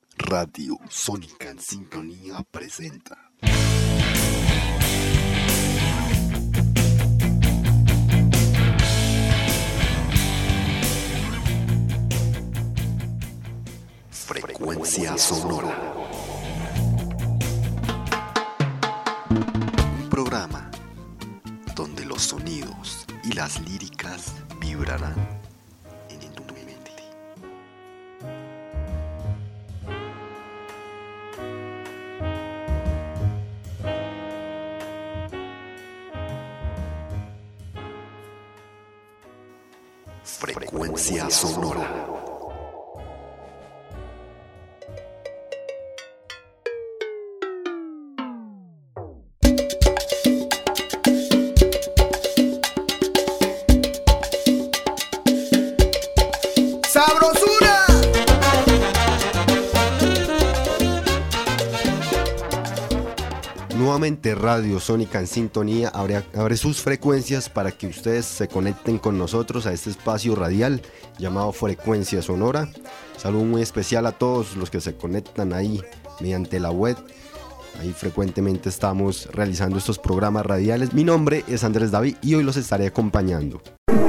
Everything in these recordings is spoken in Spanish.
Radio Sónica en Sintonía presenta Frecuencia Sonora. Un programa donde los sonidos y las líricas vibrarán en tu mente. Frecuencia Sonora. ¡Sabrosura! Nuevamente Radio Sónica en Sintonía abre sus frecuencias para que ustedes se conecten con nosotros a este espacio radial llamado Frecuencia Sonora. Saludo muy especial a todos los que se conectan ahí mediante la web. Ahí frecuentemente estamos realizando estos programas radiales. Mi nombre es Andrés David y hoy los estaré acompañando.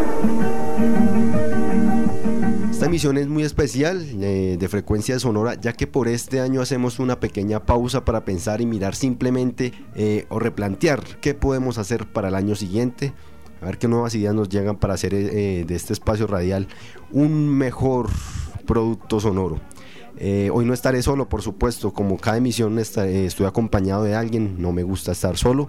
Esta emisión es muy especial de Frecuencia Sonora, ya que por este año hacemos una pequeña pausa para pensar y mirar simplemente o replantear qué podemos hacer para el año siguiente, a ver qué nuevas ideas nos llegan para hacer de este espacio radial un mejor producto sonoro. Hoy no estaré solo, por supuesto, como cada emisión estoy acompañado de alguien, no me gusta estar solo.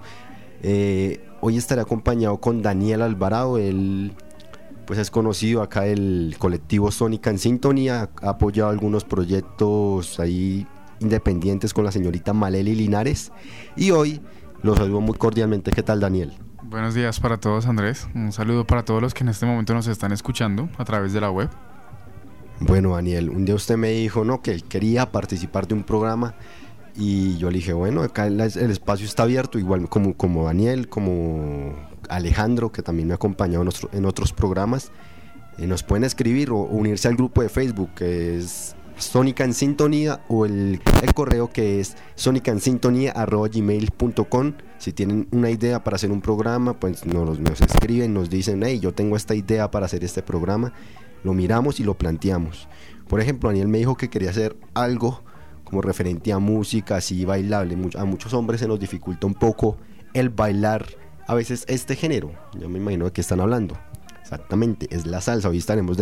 Hoy estaré acompañado con Daniel Alvarado. Él pues es conocido acá del colectivo Sónica en Sintonía, ha apoyado algunos proyectos ahí independientes con la señorita Maleli Linares, y hoy los saludo muy cordialmente. ¿Qué tal, Daniel? Buenos días para todos, Andrés. Un saludo para todos los que en este momento nos están escuchando a través de la web. Bueno, Daniel, un día usted me dijo que él quería participar de un programa y yo le dije, bueno, acá el espacio está abierto, igual como Daniel, como Alejandro, que también me ha acompañado en otros programas. Nos pueden escribir o unirse al grupo de Facebook, que es Sónica en Sintonía, o el correo, que es sonicaensintonía@gmail.com. Si tienen una idea para hacer un programa, pues nos escriben, nos dicen, hey, yo tengo esta idea para hacer este programa. Lo miramos y lo planteamos. Por ejemplo, Daniel me dijo que quería hacer algo como referente a música así bailable. A muchos hombres se nos dificulta un poco el bailar a veces género. Yo me imagino de qué están hablando. Exactamente, es la salsa. Hoy estaremos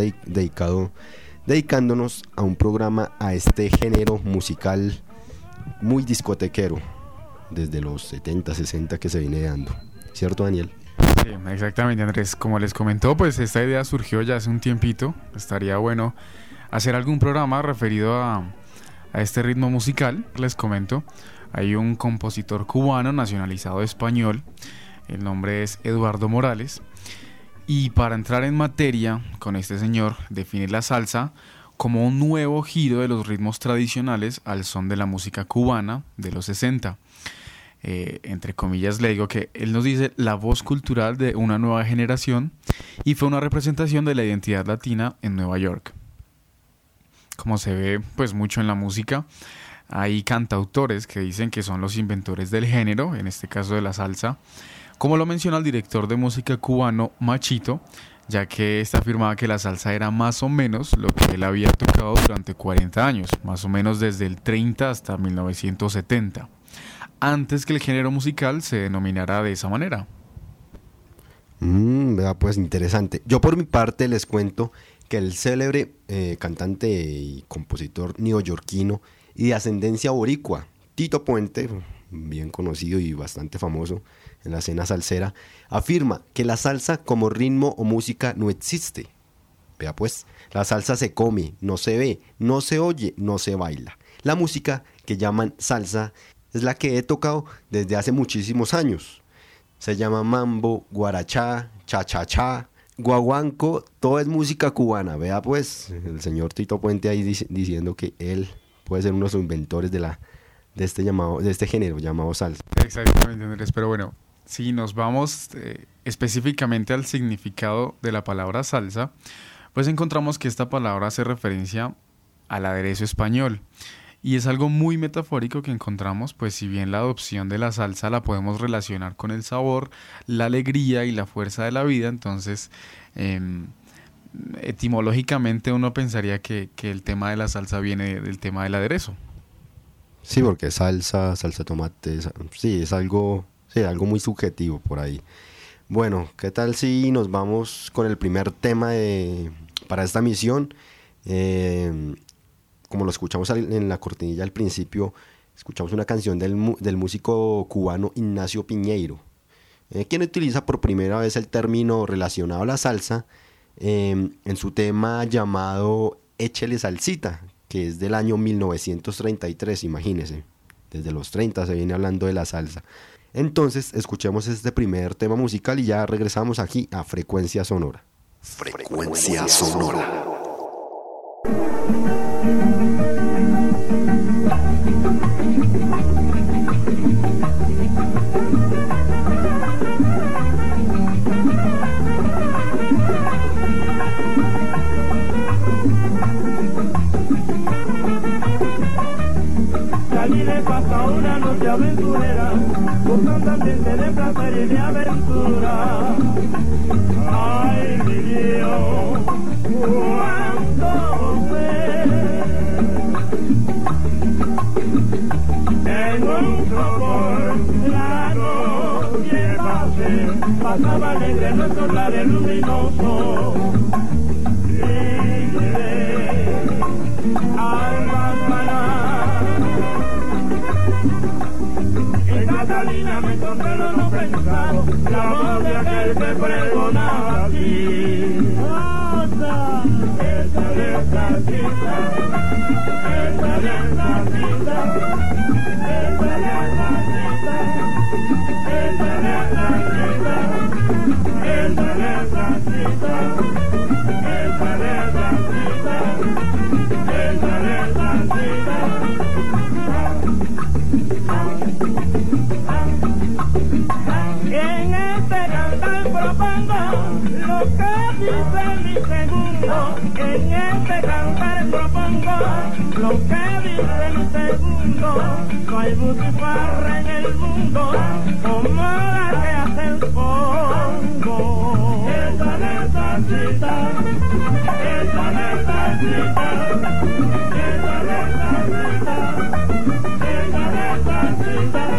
dedicándonos a un programa a este género musical muy discotequero desde los 70, 60 que se viene dando. ¿Cierto, Daniel? Sí, exactamente, Andrés. Como les comentó, pues esta idea surgió ya hace un tiempito. Estaría bueno hacer algún programa referido a este ritmo musical. Les comento, hay un compositor cubano nacionalizado español, el nombre es Eduardo Morales, y para entrar en materia con este señor, define la salsa como un nuevo giro de los ritmos tradicionales al son de la música cubana de los 60. Entre comillas le digo que él nos dice la voz cultural de una nueva generación, y fue una representación de la identidad latina en Nueva York. Como se ve pues mucho en la música, hay cantautores que dicen que son los inventores del género, en este caso de la salsa, como lo menciona el director de música cubano Machito, ya que éste afirmaba que la salsa era más o menos lo que él había tocado durante 40 años, más o menos desde el 30 hasta 1970, antes que el género musical se denominara de esa manera. Vea, pues interesante. Yo por mi parte les cuento que el célebre cantante y compositor neoyorquino y de ascendencia boricua, Tito Puente, bien conocido y bastante famoso en la escena salsera, afirma que la salsa como ritmo o música no existe. Vea pues, la salsa se come, no se ve, no se oye, no se baila. La música que llaman salsa es la que he tocado desde hace muchísimos años. Se llama mambo, guarachá, cha-cha-cha, guaguanco, todo es música cubana. Vea pues, el señor Tito Puente ahí diciendo que él puede ser uno de los inventores de este género llamado salsa. Exactamente, Andrés, pero bueno, si nos vamos específicamente al significado de la palabra salsa, pues encontramos que esta palabra hace referencia al aderezo español Y es algo muy metafórico que encontramos, pues si bien la adopción de la salsa la podemos relacionar con el sabor, la alegría y la fuerza de la vida, entonces etimológicamente uno pensaría que el tema de la salsa viene del tema del aderezo. Sí, porque salsa tomate, sí, es algo muy subjetivo por ahí. Bueno, ¿qué tal si nos vamos con el primer tema para esta misión? Como lo escuchamos en la cortinilla al principio, escuchamos una canción del músico cubano Ignacio Piñeiro, quien utiliza por primera vez el término relacionado a la salsa en su tema llamado Échele Salsita, que es del año 1933, imagínense. Desde los 30 se viene hablando de la salsa. Entonces, escuchemos este primer tema musical y ya regresamos aquí a Frecuencia Sonora. Frecuencia Sonora. Allí le pasa una noche aventurera, buscando ambiente de placer y de aventura. Ay, mi Dios, cuánto sé. En un sopor la noche pasaba alegre nuestro lares luminoso. Y llegué al Bacaná. En Catalina me encontré lo no pensado, la voz de aquel que pregonaba aquí. Esa despacita, esa despacita, esa despacita, esa despacita, esa despacita, esa despacita, esa despacita. En este cantar propongo lo que dice mi segundo. En este cantar propongo lo que dice mi segundo. No hay butifarra en el mundo como la que hace el pongo. Esa necesita, esa necesita, esa necesita, esa necesita.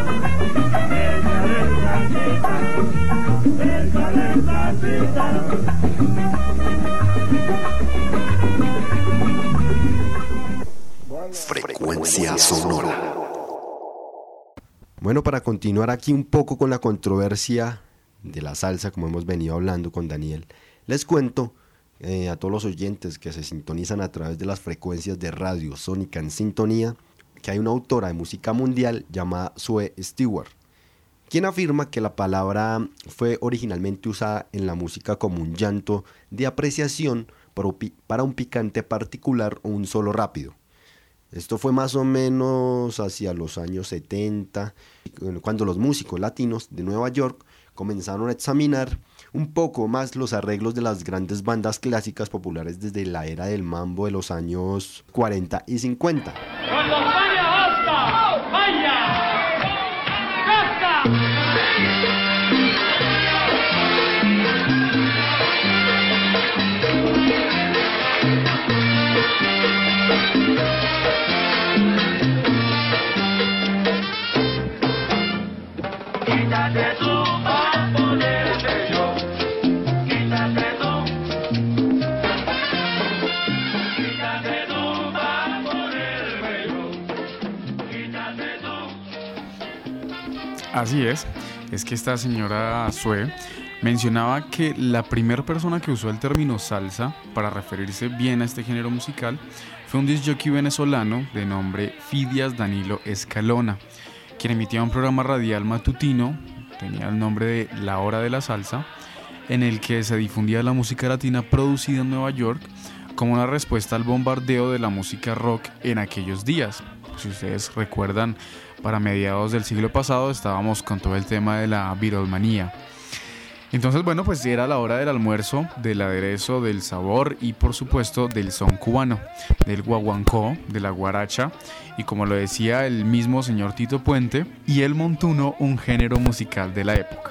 Frecuencia Sonora. Bueno, para continuar aquí un poco con la controversia de la salsa, como hemos venido hablando con Daniel, les cuento a todos los oyentes que se sintonizan a través de las frecuencias de Radio Sónica en Sintonía, que hay una autora de música mundial llamada Sue Stewart, quien afirma que la palabra fue originalmente usada en la música como un llanto de apreciación para un picante particular o un solo rápido. Esto fue más o menos hacia los años 70, cuando los músicos latinos de Nueva York comenzaron a examinar un poco más los arreglos de las grandes bandas clásicas populares desde la era del mambo de los años 40 y 50. ¡Cuando vaya hasta! ¡Vaya! ¡Basta! Quítate tú pa' ponerte yo. Quítate tú. Quítate tú pa' ponerme yo. Quítate tú. Así es que esta señora Sue mencionaba que la primera persona que usó el término salsa para referirse bien a este género musical fue un disc jockey venezolano de nombre Fidias Danilo Escalona, quien emitía un programa radial matutino, tenía el nombre de La Hora de la Salsa, en el que se difundía la música latina producida en Nueva York como una respuesta al bombardeo de la música rock en aquellos días. Si ustedes recuerdan, para mediados del siglo pasado estábamos con todo el tema de la Beatlemanía. Entonces, bueno, pues era la hora del almuerzo, del aderezo, del sabor y por supuesto del son cubano, del guaguancó, de la guaracha y como lo decía el mismo señor Tito Puente, y el montuno, un género musical de la época.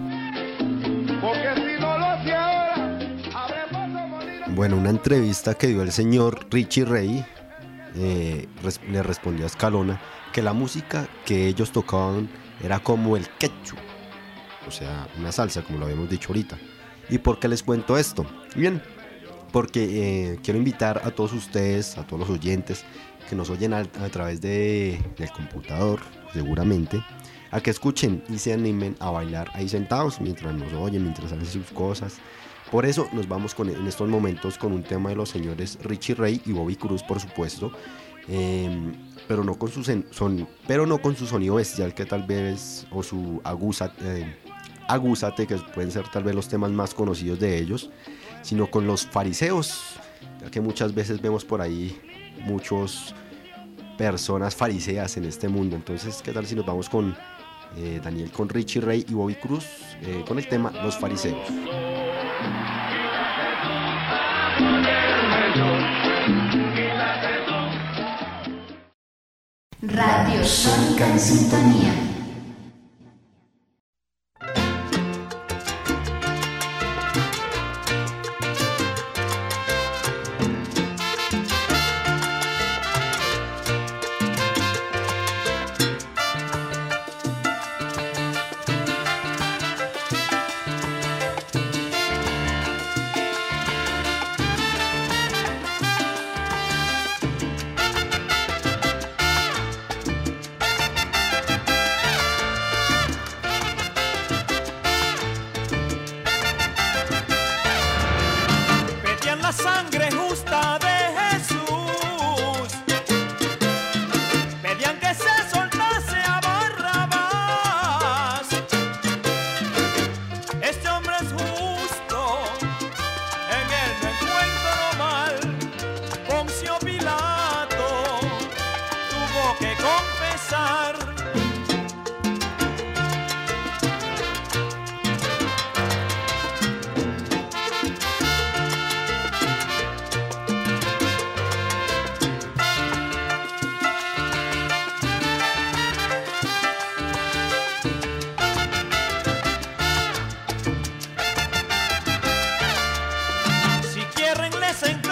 Bueno, una entrevista que dio el señor Richie Ray le respondió a Escalona que la música que ellos tocaban era como el quechu, o sea, una salsa, como lo habíamos dicho ahorita. ¿Y por qué les cuento esto? Bien, porque quiero invitar a todos ustedes, a todos los oyentes que nos oyen a través del computador, seguramente, a que escuchen y se animen a bailar ahí sentados mientras nos oyen, mientras hacen sus cosas. Por eso nos vamos en estos momentos con un tema de los señores Richie Ray y Bobby Cruz, por supuesto, pero no con su sonido bestial que tal vez, o su agúzate, que pueden ser tal vez los temas más conocidos de ellos, sino con los fariseos, ya que muchas veces vemos por ahí muchas personas fariseas en este mundo. Entonces, ¿qué tal si nos vamos con Daniel, con Richie Ray y Bobby Cruz, con el tema Los Fariseos? Radio Sónica en sintonía.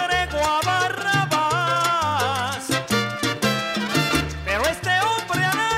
Pero este hombre a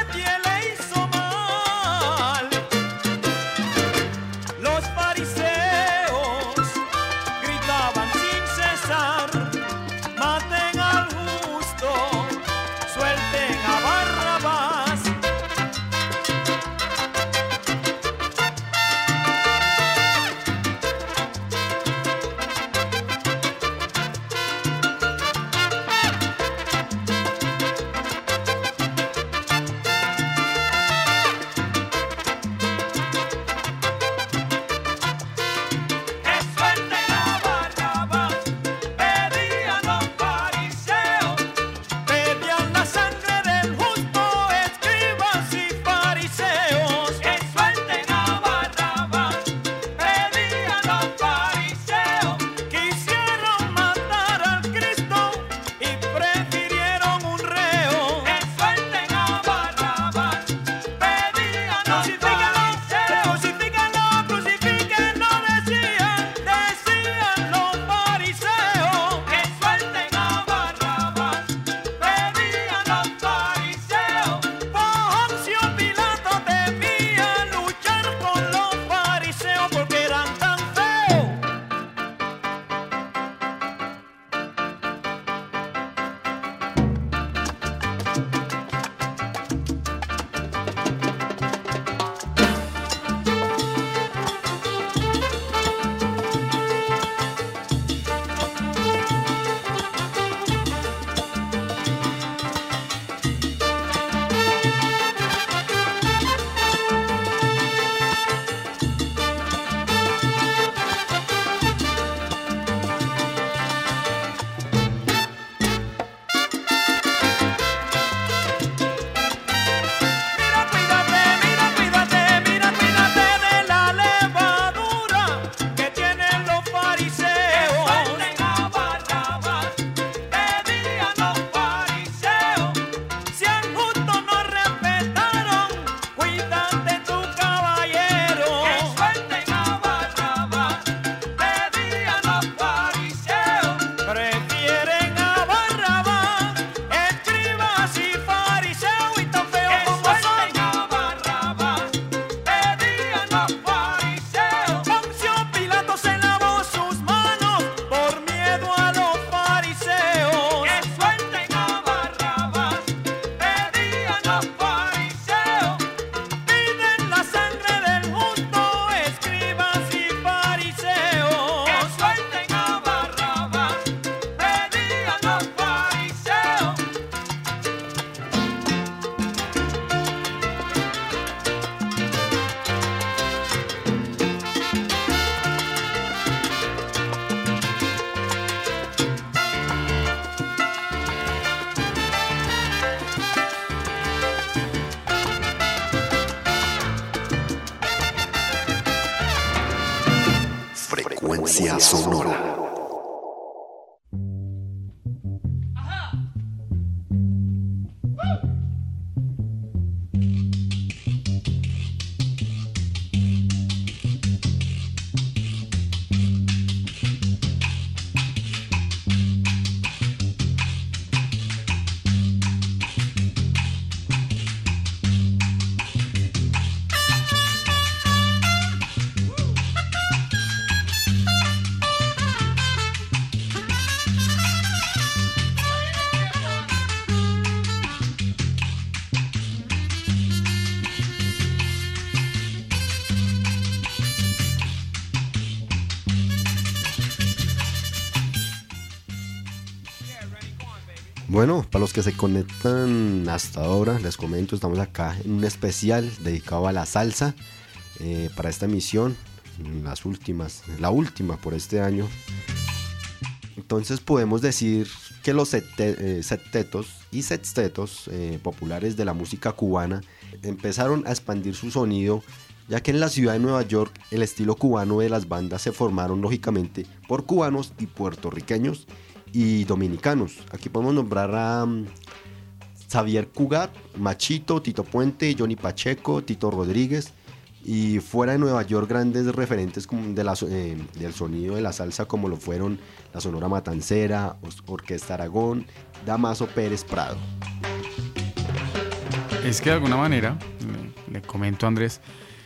Frecuencia sonora. Bueno, para los que se conectan hasta ahora, les comento, estamos acá en un especial dedicado a la salsa para esta emisión, la última por este año. Entonces podemos decir que los septetos y sextetos populares de la música cubana empezaron a expandir su sonido, ya que en la ciudad de Nueva York el estilo cubano de las bandas se formaron lógicamente por cubanos y puertorriqueños y dominicanos. Aquí podemos nombrar a Xavier Cugat, Machito, Tito Puente, Johnny Pacheco, Tito Rodríguez, y fuera de Nueva York grandes referentes del sonido de la salsa como lo fueron la Sonora Matancera, Orquesta Aragón, Damaso Pérez Prado. Es que de alguna manera, le comento a Andrés,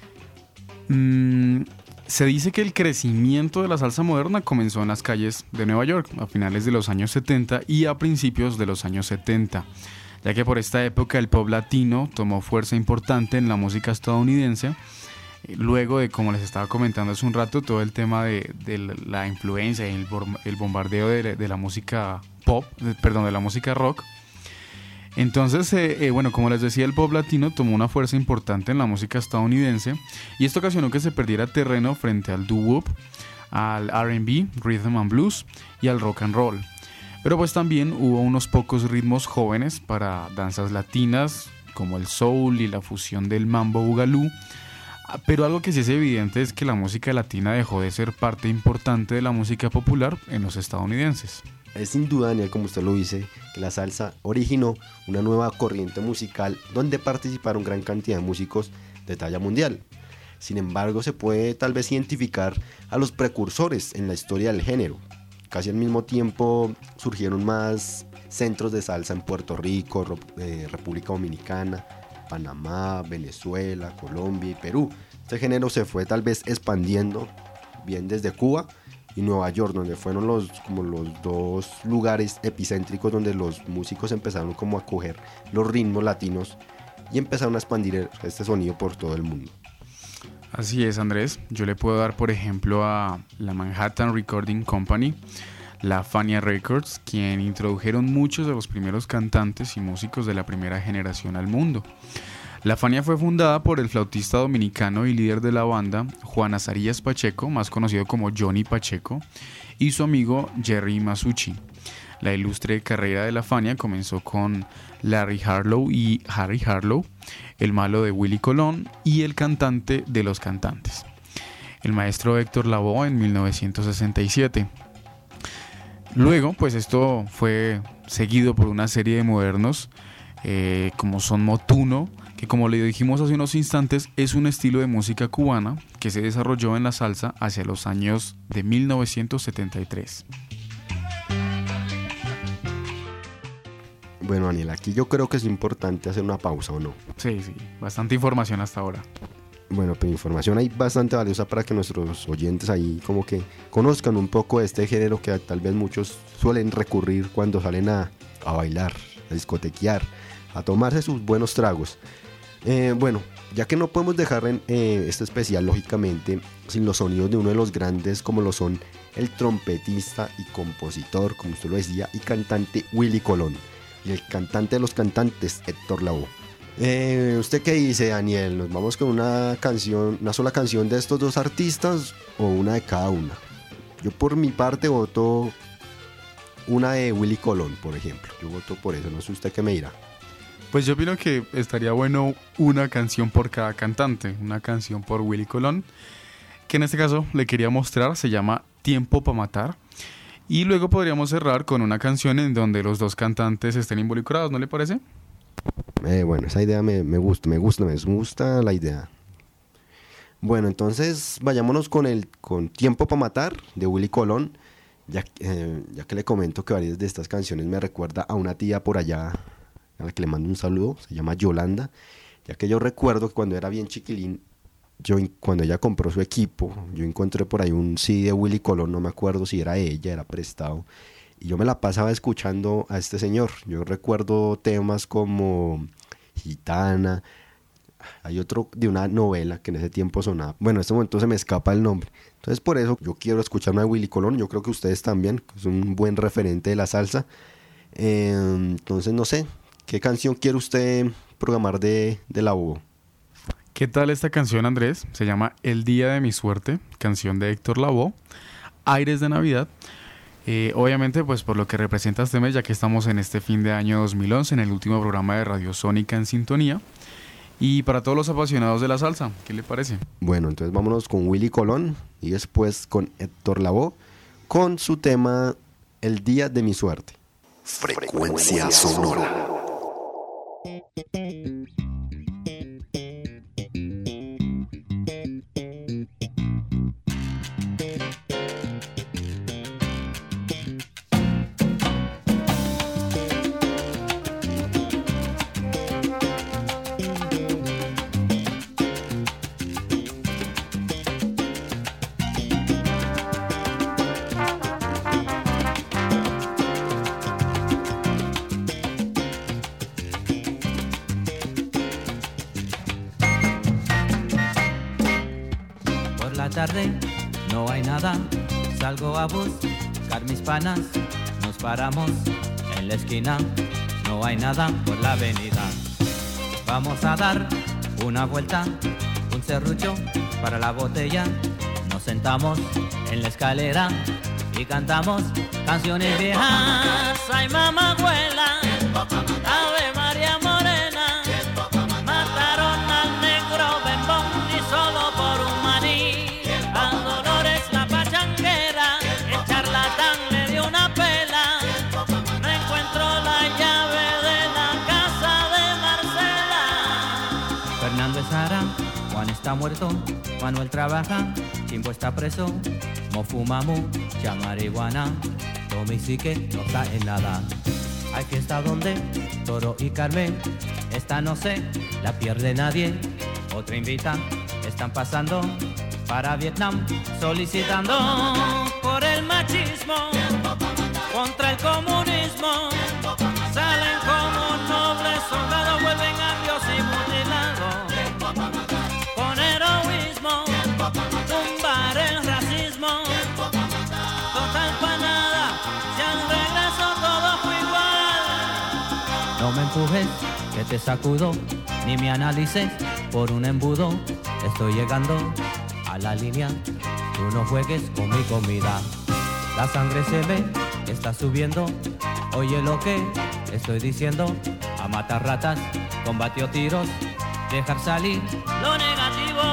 se dice que el crecimiento de la salsa moderna comenzó en las calles de Nueva York a finales de los años 70 y a principios de los años 70, ya que por esta época el pop latino tomó fuerza importante en la música estadounidense, luego de, como les estaba comentando hace un rato, todo el tema de la influencia y el bombardeo de la música pop, de la música rock. Entonces, bueno, como les decía, el pop latino tomó una fuerza importante en la música estadounidense y esto ocasionó que se perdiera terreno frente al doo-wop, al R&B, rhythm and blues y al rock and roll. Pero pues también hubo unos pocos ritmos jóvenes para danzas latinas como el soul y la fusión del mambo bugalú. Pero algo que sí es evidente es que la música latina dejó de ser parte importante de la música popular en los estadounidenses. Es sin duda, Daniel, como usted lo dice, que la salsa originó una nueva corriente musical donde participaron gran cantidad de músicos de talla mundial. Sin embargo, se puede tal vez identificar a los precursores en la historia del género. Casi al mismo tiempo surgieron más centros de salsa en Puerto Rico, República Dominicana, Panamá, Venezuela, Colombia y Perú. Este género se fue tal vez expandiendo bien desde Cuba y Nueva York, donde fueron los dos lugares epicéntricos donde los músicos empezaron como a coger los ritmos latinos y empezaron a expandir este sonido por todo el mundo. Así es, Andrés. Yo le puedo dar, por ejemplo, a la Manhattan Recording Company, la Fania Records, quien introdujeron muchos de los primeros cantantes y músicos de la primera generación al mundo. La Fania fue fundada por el flautista dominicano y líder de la banda, Juan Azarías Pacheco, más conocido como Johnny Pacheco, y su amigo Jerry Masucci. La ilustre carrera de la Fania comenzó con Larry Harlow y Harry Harlow, el malo de Willie Colón y el cantante de Los Cantantes, el maestro Héctor Lavoe, en 1967. Luego, pues esto fue seguido por una serie de modernos como son Motuno, que como le dijimos hace unos instantes es un estilo de música cubana que se desarrolló en la salsa hacia los años de 1973. Bueno, Daniel, aquí yo creo que es importante hacer una pausa, ¿o no? Sí, bastante información hasta ahora. Bueno, pero información hay bastante valiosa para que nuestros oyentes ahí como que conozcan un poco de este género que tal vez muchos suelen recurrir cuando salen a bailar, a discotequear, a tomarse sus buenos tragos. Bueno, ya que no podemos dejar este especial, lógicamente, sin los sonidos de uno de los grandes como lo son el trompetista y compositor, como usted lo decía, y cantante Willie Colón, y el cantante de los cantantes, Héctor Lavoe. ¿Usted qué dice, Daniel? ¿Nos vamos con una sola canción de estos dos artistas o una de cada una? Yo por mi parte voto una de Willie Colón, por ejemplo. Yo voto por eso, no sé usted qué me dirá. Pues yo opino que estaría bueno una canción por cada cantante, una canción por Willie Colón, que en este caso le quería mostrar, se llama Tiempo para Matar. Y luego podríamos cerrar con una canción en donde los dos cantantes estén involucrados, ¿no le parece? Bueno, esa idea me gusta la idea. Bueno, entonces vayámonos con Tiempo para Matar de Willy Colón, ya que le comento que varias de estas canciones me recuerda a una tía por allá, a la que le mando un saludo, se llama Yolanda, ya que yo recuerdo que cuando era bien chiquilín, cuando ella compró su equipo, yo encontré por ahí un CD de Willy Colón, no me acuerdo si era ella, era prestado, y yo me la pasaba escuchando a este señor. Yo recuerdo temas como Gitana, hay otro de una novela que en ese tiempo sonaba, bueno, en este momento se me escapa el nombre, entonces por eso yo quiero escuchar una de Willy Colón, yo creo que ustedes también, que es un buen referente de la salsa. Entonces no sé, ¿qué canción quiere usted programar de la Bobo? ¿Qué tal esta canción, Andrés? Se llama El Día de mi Suerte, canción de Héctor Lavoe, Aires de Navidad. Obviamente, pues por lo que representa este mes, ya que estamos en este fin de año 2011, en el último programa de Radio Sónica en Sintonía. Y para todos los apasionados de la salsa, ¿qué le parece? Bueno, entonces vámonos con Willy Colón y después con Héctor Lavoe, con su tema El Día de mi Suerte. Frecuencia sonora. Tarde, no hay nada, salgo a buscar mis panas, nos paramos en la esquina, no hay nada por la avenida. Vamos a dar una vuelta, un serrucho para la botella, nos sentamos en la escalera y cantamos canciones viejas. Ay, mamá abuela, Ave María Morena, mataron al negro Bembón y solo por un maní. Juan está muerto, Manuel trabaja, Chimbo está preso, Mo fumamos, ya marihuana, Tommy sí que no está en nada. Hay fiesta donde Toro y Carmen, esta no sé, la pierde nadie. Otra invita, están pasando para Vietnam, solicitando por el machismo, contra el comunismo. Salen como nobles soldados, vuelven ambios y mutilados. Con heroísmo, tumbar el racismo. Total pa' nada, si al regreso todo fue igual. No me empujes, que te sacudo, ni me analices por un embudo. Estoy llegando a la línea, tú no juegues con mi comida. La sangre se ve, está subiendo, oye lo que estoy diciendo. A matar ratas, combatió tiros, dejar salir lo negativo.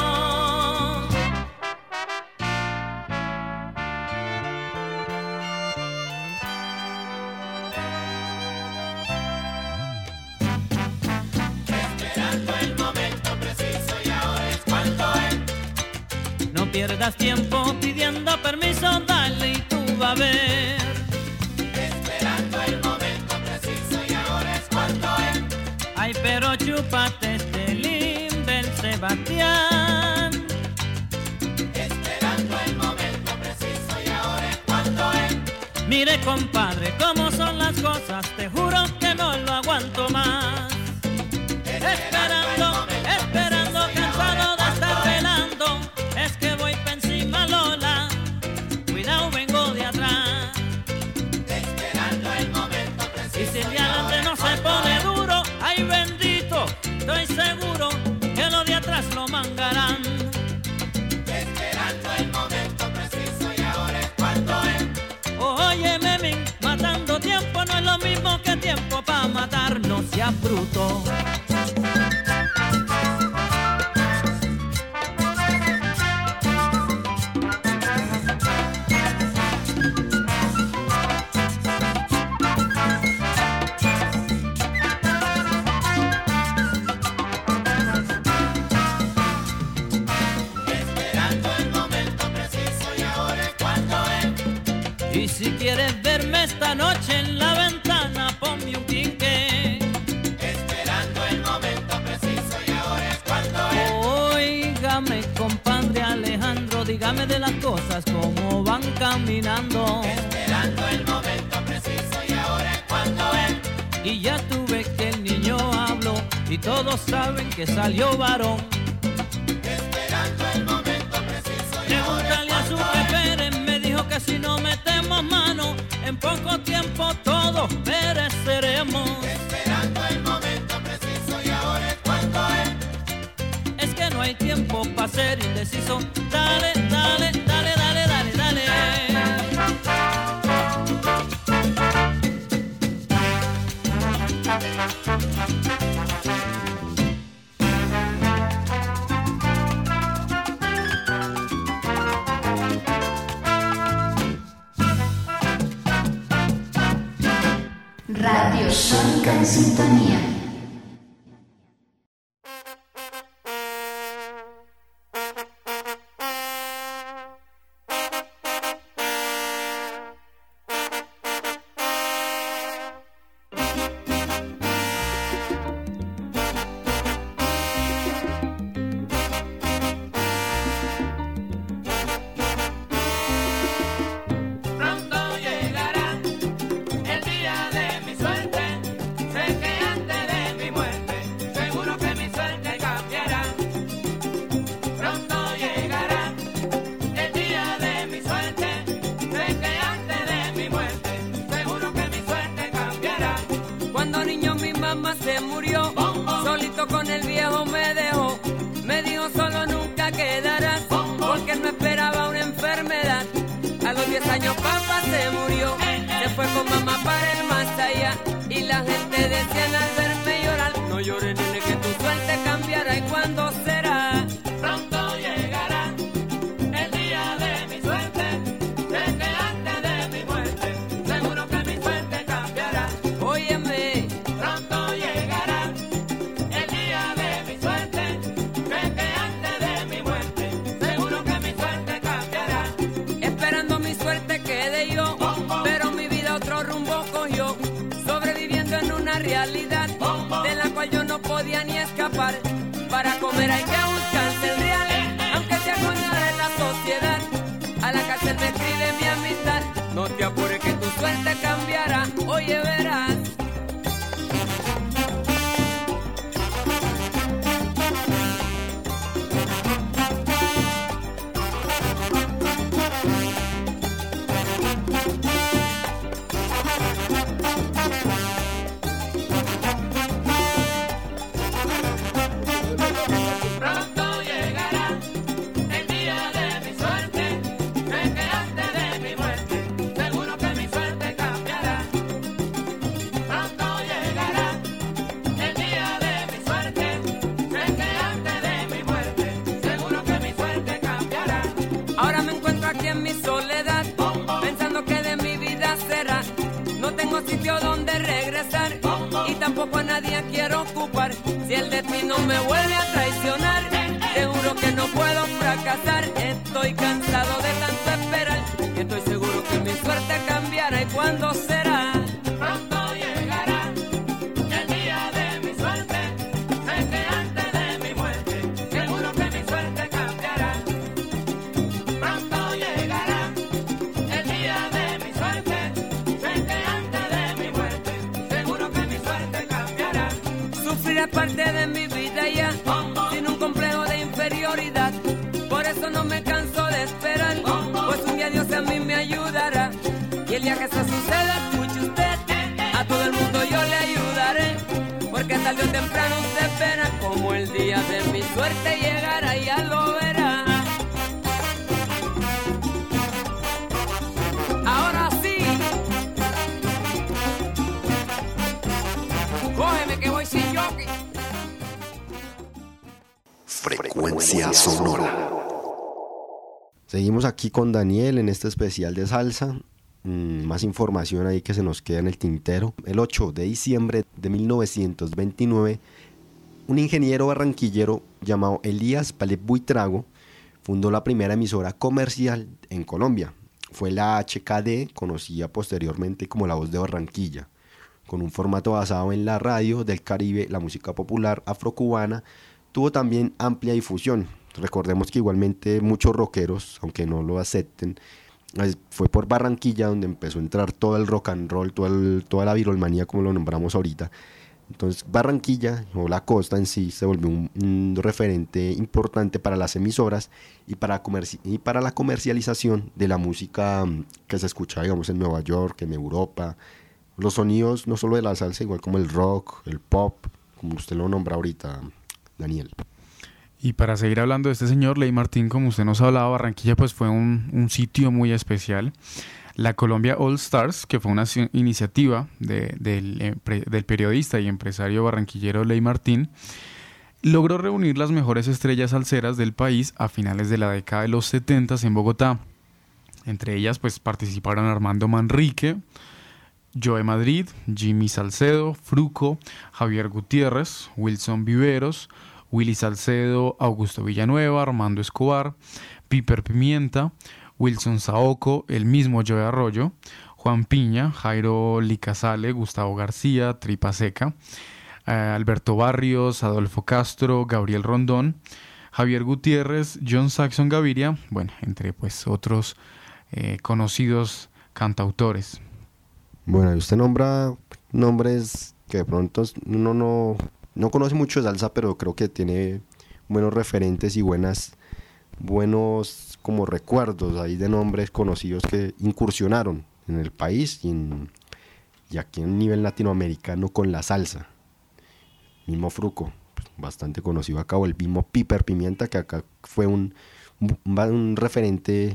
Esperando el momento preciso y ahora es cuando es. No pierdas tiempo pidiendo permiso, dale y tú vas a ver. Esperando el momento preciso y ahora es cuando es. Ay, pero chúpate este Limber Sebastián. Esperando el momento preciso y ahora es cuando es. Mire, compadre, cómo son las cosas, te juro que no lo aguanto más. Esperando, cansado de estar velando. Es que voy pa' encima, Lola, cuidado, vengo de atrás. Esperando el momento preciso. Y si el de adelante no se pone duro, ay bendito, estoy seguro que los de atrás lo mangarán. Esperando el momento preciso y ahora es cuando es. Óyeme, men, matando tiempo no es lo mismo que tiempo pa' matar, no seas bruto. esta noche en la ventana ponme un quinqué. Esperando el momento preciso y ahora es cuando es. Óigame, compadre Alejandro, dígame de las cosas como van caminando. Esperando el momento preciso y ahora es cuando es. Y ya tuve que el niño habló y todos saben que salió varón. Esperando el momento preciso y Pregúntale a su Pérez, me dijo que si no metemos mano, en poco tiempo todos pereceremos. Esperando el momento preciso y ahora es cuando es. Es que no hay tiempo para ser indeciso. Dale, dale, dale, dale, dale, dale. Radio Sónica en sintonía. Pronto llegará el día de mi suerte. Sé que antes de mi muerte, seguro que mi suerte cambiará. Pronto llegará el día de mi suerte. Sé que antes de mi muerte, seguro que mi suerte cambiará. Cuando niño mi mamá se murió, solito con el viejo me dejó. Me dijo solo nunca quedarás, porque no esperaba una enfermedad. A los 10 años papá se murió, se fue con mamá para el más allá. Y la gente decía al verme llorar, no llores nene que tu suerte cambiará. ¿Y cuándo será? Pronto llegará el día de mi suerte. Sé que antes de mi muerte, seguro que mi suerte cambiará. Óyeme, Pronto llegará el día de mi suerte. Sé que antes de mi muerte, seguro que mi suerte cambiará. esperando mi suerte quedé yo, pero mi vida otro rumbo cogió. Sobreviviendo en una realidad de la cual yo no podía ni escapar. Para comer hay que buscarse el real, aunque sea con nada en la sociedad. A la cárcel me escribe mi amistad, no te apures que tu suerte cambiará. Oye verás. Pronto llegará el día de mi suerte. Sé que antes de mi muerte, seguro que mi suerte cambiará. Pronto llegará el día de mi suerte. Sé que antes de mi muerte, seguro que mi suerte cambiará. Ahora me encuentro aquí en mi soledad, pensando que de mi vida será. No tengo sitio donde regresar y tampoco a nadie quiero ocupar. Si el destino me vuelve a traicionar, te juro que no puedo fracasar. Estoy cansado de tanto esperar y estoy seguro que mi suerte cambiará. ¿Y cuándo será? Pronto llegará el día de mi suerte. Sé que antes de mi muerte, seguro que mi suerte cambiará. Pronto llegará el día de mi suerte. Sé que antes de mi muerte, seguro que mi suerte cambiará. Sufrir es parte de mi vida ya, sin un complejo de inferioridad. Por eso no me canso de esperar, pues un día Dios a mí me ayudará. Y el día que eso suceda, escuche usted, a todo el mundo yo le ayudaré. Porque tarde o temprano usted verá como el día de mi suerte llegará, ya lo verá. Ahora sí, cógeme que voy sin jockey. Frecuencia sonora. Seguimos aquí con Daniel en este especial de salsa. Más información ahí que se nos queda en el tintero. El 8 de diciembre de 1929, un ingeniero barranquillero llamado Elías Palet Buitrago fundó la primera emisora comercial en Colombia. fue la HKD, conocida posteriormente como La Voz de Barranquilla, con un formato basado en la radio del Caribe. La música popular afrocubana tuvo también amplia difusión. Recordemos que igualmente muchos rockeros, aunque no lo acepten, fue por Barranquilla donde empezó a entrar todo el rock and roll, toda la virolmanía, como lo nombramos ahorita. Entonces Barranquilla o la costa en sí se volvió un referente importante para las emisoras y para la comercialización de la música que se escuchaba, digamos, en Nueva York, en Europa. Los sonidos no solo de la salsa, igual como el rock, el pop, como usted lo nombra ahorita, Daniel. Y para seguir hablando de este señor, Ley Martín, como usted nos hablaba, Barranquilla pues fue un sitio muy especial. La Colombia All Stars, que fue una iniciativa del periodista y empresario barranquillero Ley Martín, logró reunir las mejores estrellas salseras del país a finales de la década de los 70 en Bogotá. Entre ellas pues participaron Armando Manrique, Joe Madrid, Jimmy Salcedo, Fruco, Javier Gutiérrez, Wilson Viveros, Willy Salcedo, Augusto Villanueva, Armando Escobar, Piper Pimienta, Wilson Saoco, el mismo Joe Arroyo, Juan Piña, Jairo Licazale, Gustavo García, Tripa Seca, Alberto Barrios, Adolfo Castro, Gabriel Rondón, Javier Gutiérrez, John Saxon Gaviria, bueno, entre pues otros conocidos cantautores. Bueno, usted nombra nombres que de pronto uno no conoce mucho de salsa, pero creo que tiene buenos referentes y buenos como recuerdos ahí de nombres conocidos que incursionaron en el país y aquí a nivel latinoamericano con la salsa. Mismo Fruco, pues, bastante conocido acá, o el mismo Piper Pimienta, que acá fue un referente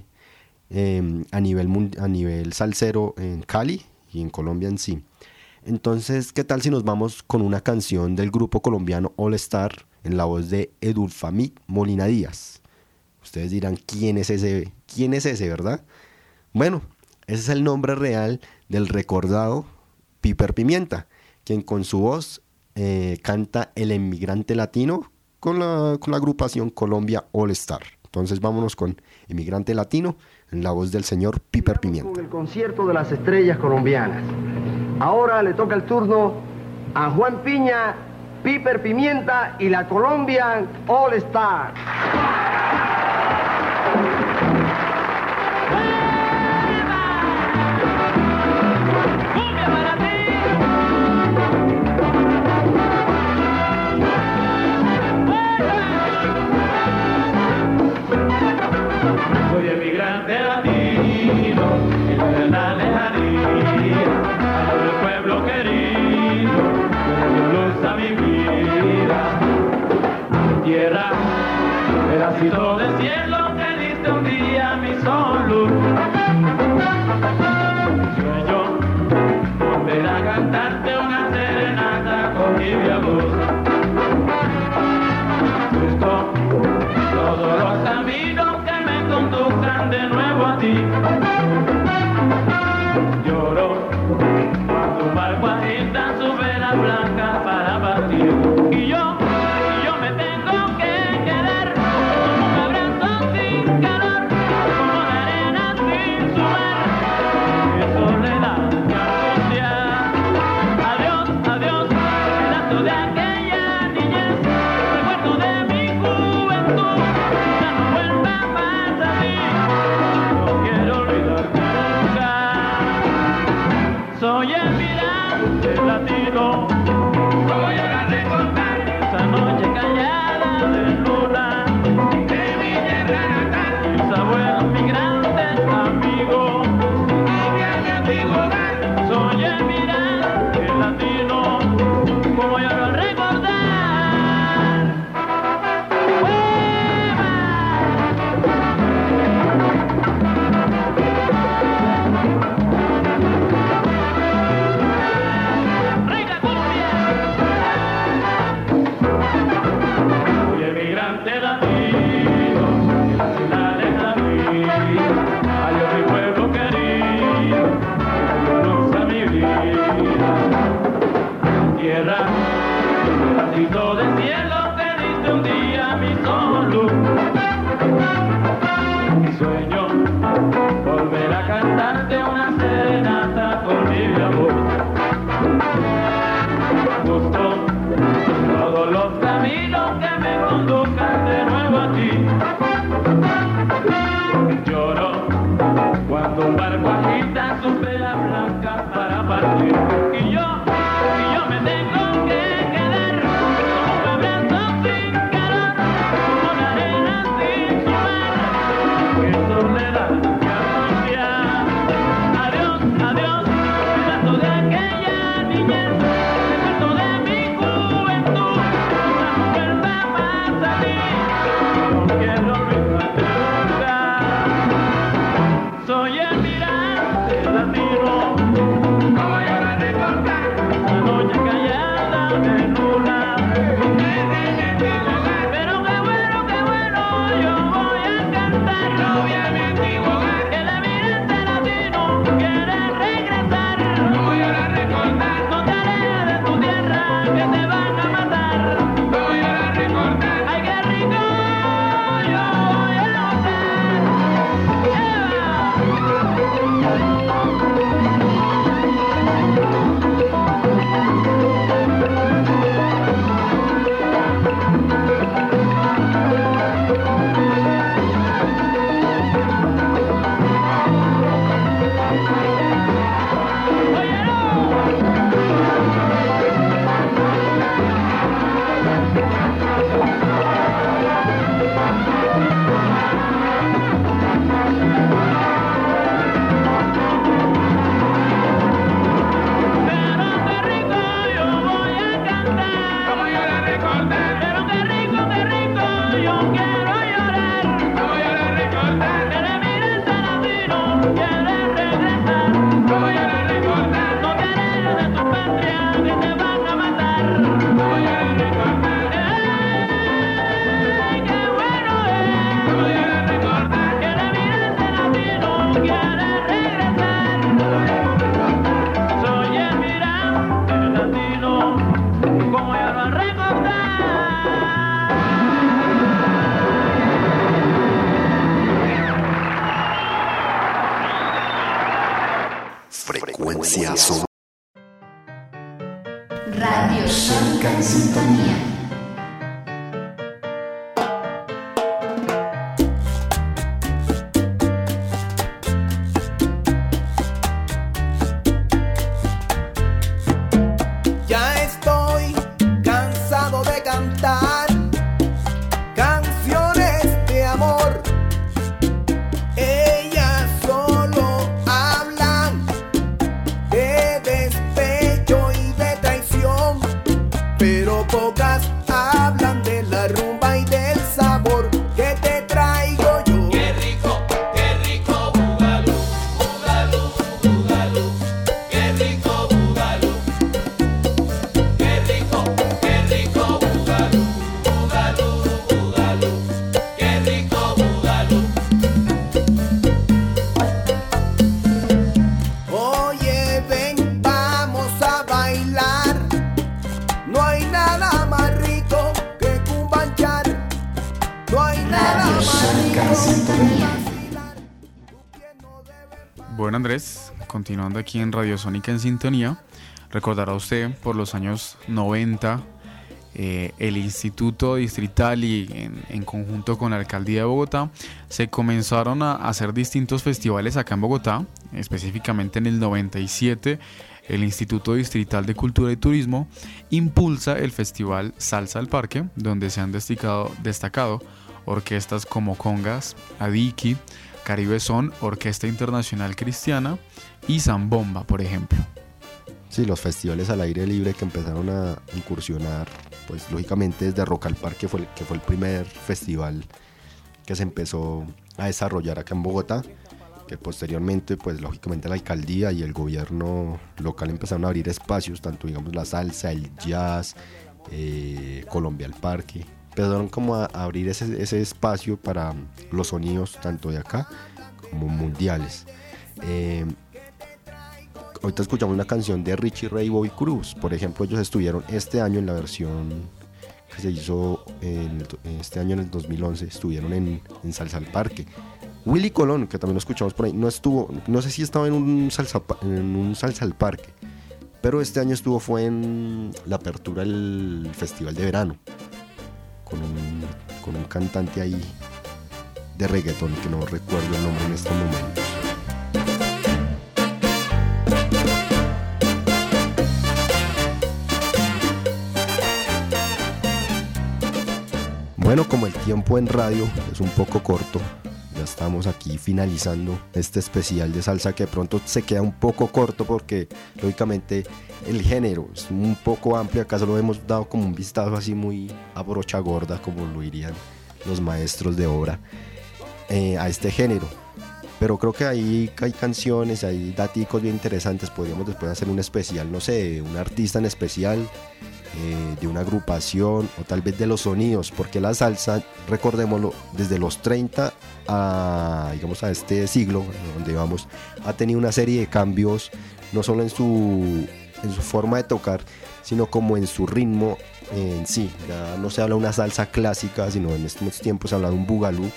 a nivel salsero en Cali y en Colombia en sí. Entonces, ¿qué tal si nos vamos con una canción del grupo colombiano All Star en la voz de Edulfamid Molina Díaz? Ustedes dirán, ¿quién es ese? ¿Quién es ese, verdad? Bueno, ese es el nombre real del recordado Piper Pimienta, quien con su voz canta El Emigrante Latino con la agrupación Colombia All Star. Entonces vámonos con Emigrante Latino en la voz del señor Piper Pimienta. Con el concierto de las estrellas colombianas. Ahora le toca el turno a Juan Piña, Piper Pimienta y la Colombia All Star. Soy emigrante latino, en la lejanía, al del pueblo querido, que luz a mi vida. Mi tierra, pedacito de cielo que diste un día mi sol luz. Sueño volver a cantarte una serenata con tibia voz. Busco todos los caminos que me conduzcan de nuevo a ti. Lloro cuando un barco agita su vela blanca para partir. Y yo me tengo que quedar como un abrazo sin calor, como la arena sin su mar. Qué soledad, qué angustia. Adiós, adiós, pedazo de aquella niñez, recuerdo de mi juventud. Ya no vuelva más a mí, no quiero olvidarte nunca. Soy emigrante latino, voy a recordar esa noche callada de luna de mi tierra natal, mis abuelos migrantes amigos y de mi antiguo hogar. Soy emigrante latino, voy a recordar. ¡Rica cumbia! Soy emigrante latino, nacionales a mí. Adiós mi pueblo querido, que luz a mi vida. Tierra, pedacito de cielo que diste un día mi sol luz. Mi sueño, volver a cantarte una serenata con mi amor. Busco todos los caminos que me conduzcan de nuevo a ti. Lloro cuando un barco agita su vela blanca para partir. Y yo me tengo que quedar como un febrero sin calor, como la arena sin su mar. Qué soledad, qué angustia. Adiós, adiós, pedazo de aquella niñez, recuerdo de mi juventud. No vuelva más a ti, no quiero olvidarte nunca. Soy el mirante latino, como yo la recordar, la noche callada de luna. Pero qué bueno, yo voy a cantar. No voy a mi antiguo hogar. El eminente latino quiere regresar. Como yo la recordar. No te alejes de tu tierra que te van a matar. Como yo la recordar. Ay, qué rico, yo voy a Frecuencia Sonora. Radio Sónica en Sintonía. Ya estoy cansado de cantar canciones de amor. Ellas solo hablan de despecho y de traición, pero pocas hablan de la rumba y del sabor que te traigo yo. Qué rico bugalú, bugalú, bugalú. Qué rico bugalú. Qué rico bugalú, bugalú, bugalú. Qué rico bugalú. Oye, ven, vamos a bailar. No hay nada más rico que cumbanchar. No hay nada Radio más Sónica en rico Sintonía. Bueno, Andrés, continuando aquí en Radio Sónica en Sintonía, recordará usted por los años 90 el Instituto Distrital y en conjunto con la Alcaldía de Bogotá se comenzaron a hacer distintos festivales acá en Bogotá. Específicamente en el 97 el Instituto Distrital de Cultura y Turismo impulsa el festival Salsa al Parque, donde se han destacado orquestas como Congas, Adiki, Caribe Son, Orquesta Internacional Cristiana y Zambomba, por ejemplo. Sí, los festivales al aire libre que empezaron a incursionar, pues lógicamente desde Rock al Parque que fue el primer festival que se empezó a desarrollar acá en Bogotá, que posteriormente pues lógicamente la alcaldía y el gobierno local empezaron a abrir espacios, tanto digamos la salsa, el jazz, Colombia al Parque, empezaron como a abrir ese espacio para los sonidos tanto de acá como mundiales. Ahorita escuchamos una canción de Richie Ray Bobby Cruz. Por ejemplo, ellos estuvieron este año en la versión que se hizo este año en el 2011, estuvieron en Salsa al Parque. Willy Colón, que también lo escuchamos por ahí, no estuvo, no sé si estaba en un salsa al parque, pero este año fue en la apertura del Festival de Verano, con un cantante ahí de reggaetón, que no recuerdo el nombre en estos momentos. Bueno, como el tiempo en radio es un poco corto, ya estamos aquí finalizando este especial de salsa, que de pronto se queda un poco corto porque lógicamente el género es un poco amplio. Acá solo hemos dado como un vistazo así muy a brocha gorda, como lo dirían los maestros de obra, a este género. Pero creo que ahí hay canciones, hay daticos bien interesantes. Podríamos después hacer un especial, no sé, de un artista en especial, de una agrupación, o tal vez de los sonidos, porque la salsa, recordémoslo, desde los 30 a, digamos, a este siglo donde vamos, ha tenido una serie de cambios, no solo en su forma de tocar, sino como en su ritmo en sí. Ya no se habla de una salsa clásica, sino en estos tiempos se habla de un bugalú.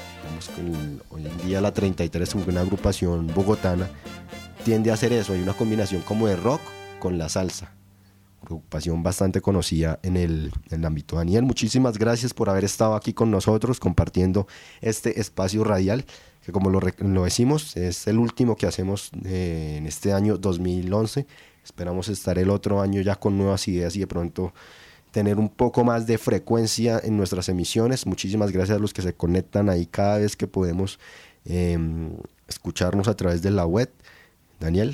Hoy en día la 33, una agrupación bogotana, tiende a hacer eso. Hay una combinación como de rock con la salsa, agrupación bastante conocida en el ámbito. Daniel, muchísimas gracias por haber estado aquí con nosotros compartiendo este espacio radial, que como lo decimos, es el último que hacemos en este año 2011. Esperamos estar el otro año ya con nuevas ideas y de pronto tener un poco más de frecuencia en nuestras emisiones. Muchísimas gracias a los que se conectan ahí cada vez que podemos escucharnos a través de la web. Daniel.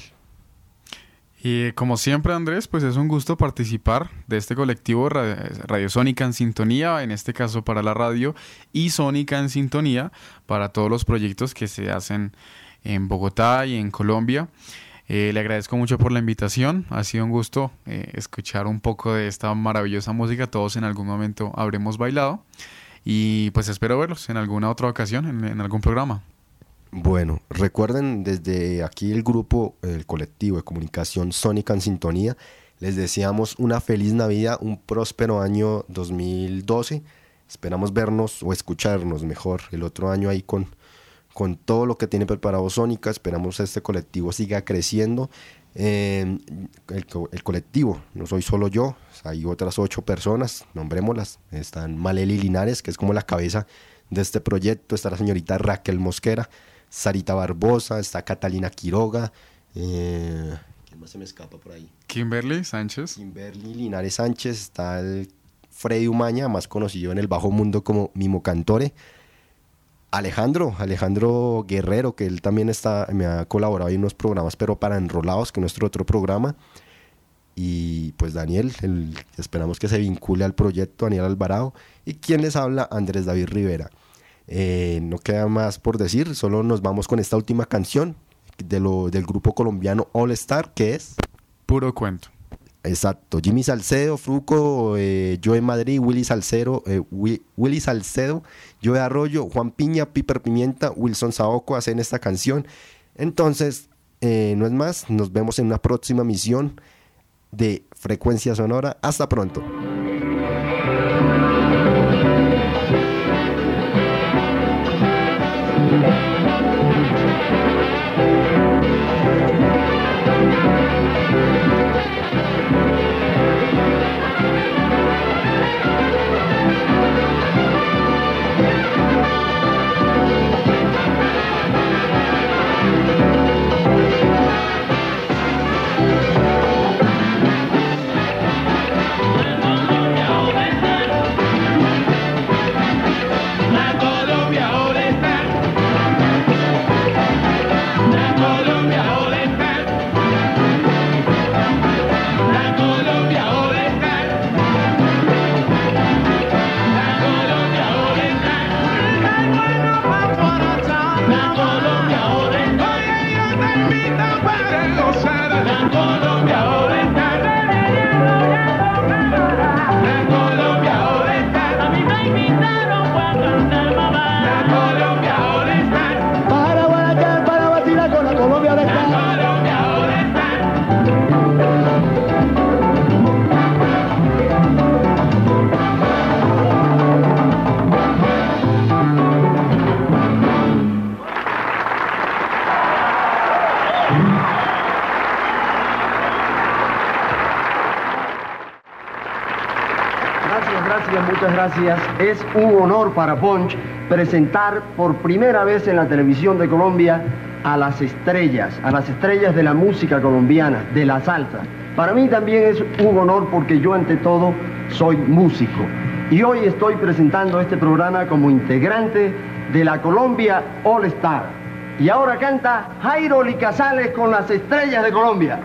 Y como siempre, Andrés, pues es un gusto participar de este colectivo Radio Sónica en Sintonía, en este caso para la radio, y Sónica en Sintonía para todos los proyectos que se hacen en Bogotá y en Colombia. Le agradezco mucho por la invitación, ha sido un gusto escuchar un poco de esta maravillosa música. Todos en algún momento habremos bailado y pues espero verlos en alguna otra ocasión, en algún programa. Bueno, recuerden, desde aquí el grupo, el colectivo de comunicación Sónica en Sintonía, les deseamos una feliz Navidad, un próspero año 2012. Esperamos vernos o escucharnos mejor el otro año ahí con todo lo que tiene preparado Sónica. Esperamos este colectivo siga creciendo. El colectivo, no soy solo yo, hay otras 8 personas, nombrémoslas. Están Maleli Linares, que es como la cabeza de este proyecto. Está la señorita Raquel Mosquera, Sarita Barbosa, está Catalina Quiroga, ¿quién más se me escapa por ahí? Kimberly Sánchez. Kimberly Linares Sánchez, está el Freddy Umaña, más conocido en el bajo mundo como Mimo Cantore. Alejandro Guerrero, que él también me ha colaborado en unos programas, pero para Enrolados, que es nuestro otro programa. Y pues Daniel, esperamos que se vincule al proyecto, Daniel Alvarado. Y quien les habla, Andrés David Rivera. No queda más por decir, solo nos vamos con esta última canción del grupo colombiano All Star, que es Puro Cuento. Exacto, Jimmy Salcedo, Fruco, Joe Madrid, Willy Salcedo, Joe Arroyo, Juan Piña, Piper Pimienta, Wilson Saoco hacen esta canción. Entonces, no es más, nos vemos en una próxima misión de Frecuencia Sonora. Hasta pronto. Gracias, muchas gracias. Es un honor para Punch presentar por primera vez en la televisión de Colombia a las estrellas de la música colombiana, de la salsa. Para mí también es un honor porque yo ante todo soy músico. Y hoy estoy presentando este programa como integrante de la Colombia All Star. Y ahora canta Jairo Licazales con las estrellas de Colombia.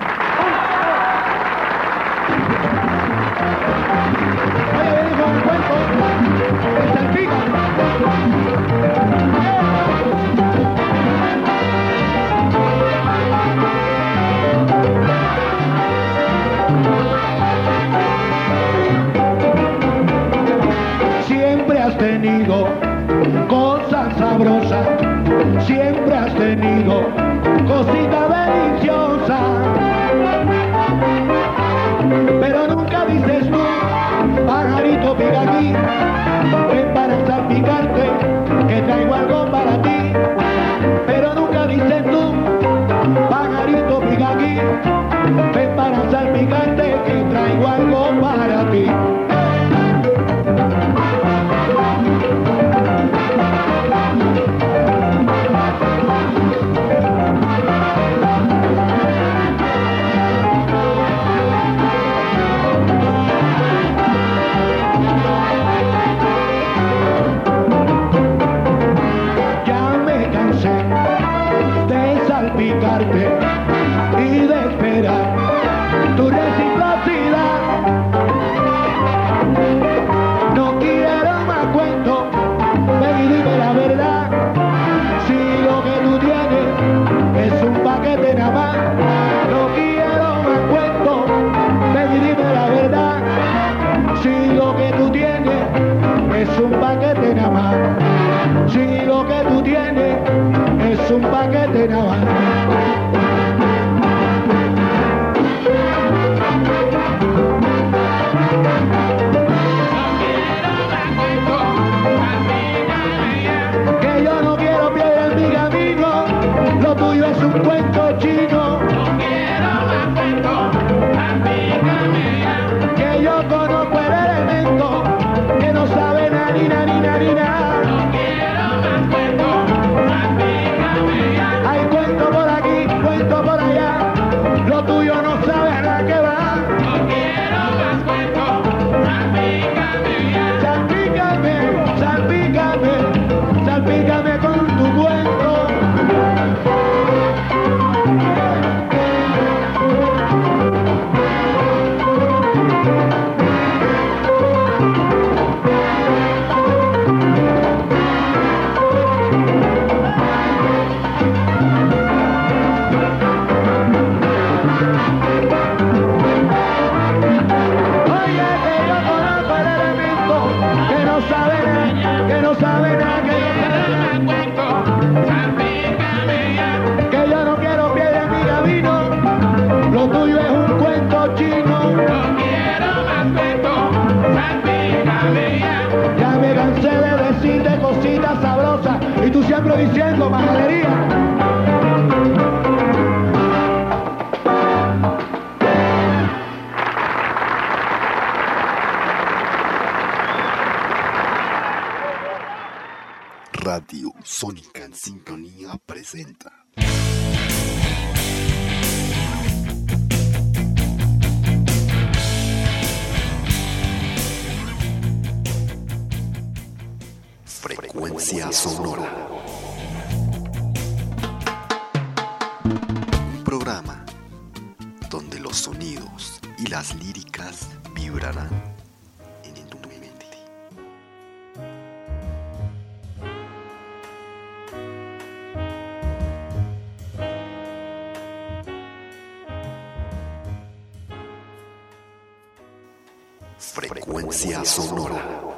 Siempre has tenido cosas sabrosas, siempre has tenido cositas deliciosas, pero nunca dices tú, pajarito pica aquí, ven para salpicarte, que traigo algo para ti, pero nunca dices tú, pajarito pica aquí, ven para salpicarte, que traigo algo para ti. Y de esperar tu reciprocidad. No quiero más cuentos, ven y dime la verdad. Si lo que tú tienes es un paquete nada más. No quiero más cuentos, ven y dime la verdad. Si lo que tú tienes es un paquete nada más. Si lo que tú tienes es un paquete nada más. Que yo no quiero piedra en mi camino, lo tuyo es un cuento chino. No quiero más cuento, que yo conozco el elemento que no sabe nada ni nada ni nada ni nada. No quiero más cuento, hay cuento por aquí, cuento por allá, lo tuyo no sabe a nada que va. No quiero más cuento, salpícame, salpícame, salpícame con tu cuento. Cositas sabrosas y tú siempre diciendo majadería. Radio Sónica en Sintonía presenta Frecuencia Sonora. Un programa donde los sonidos y las líricas vibrarán en tu mente. Frecuencia Sonora.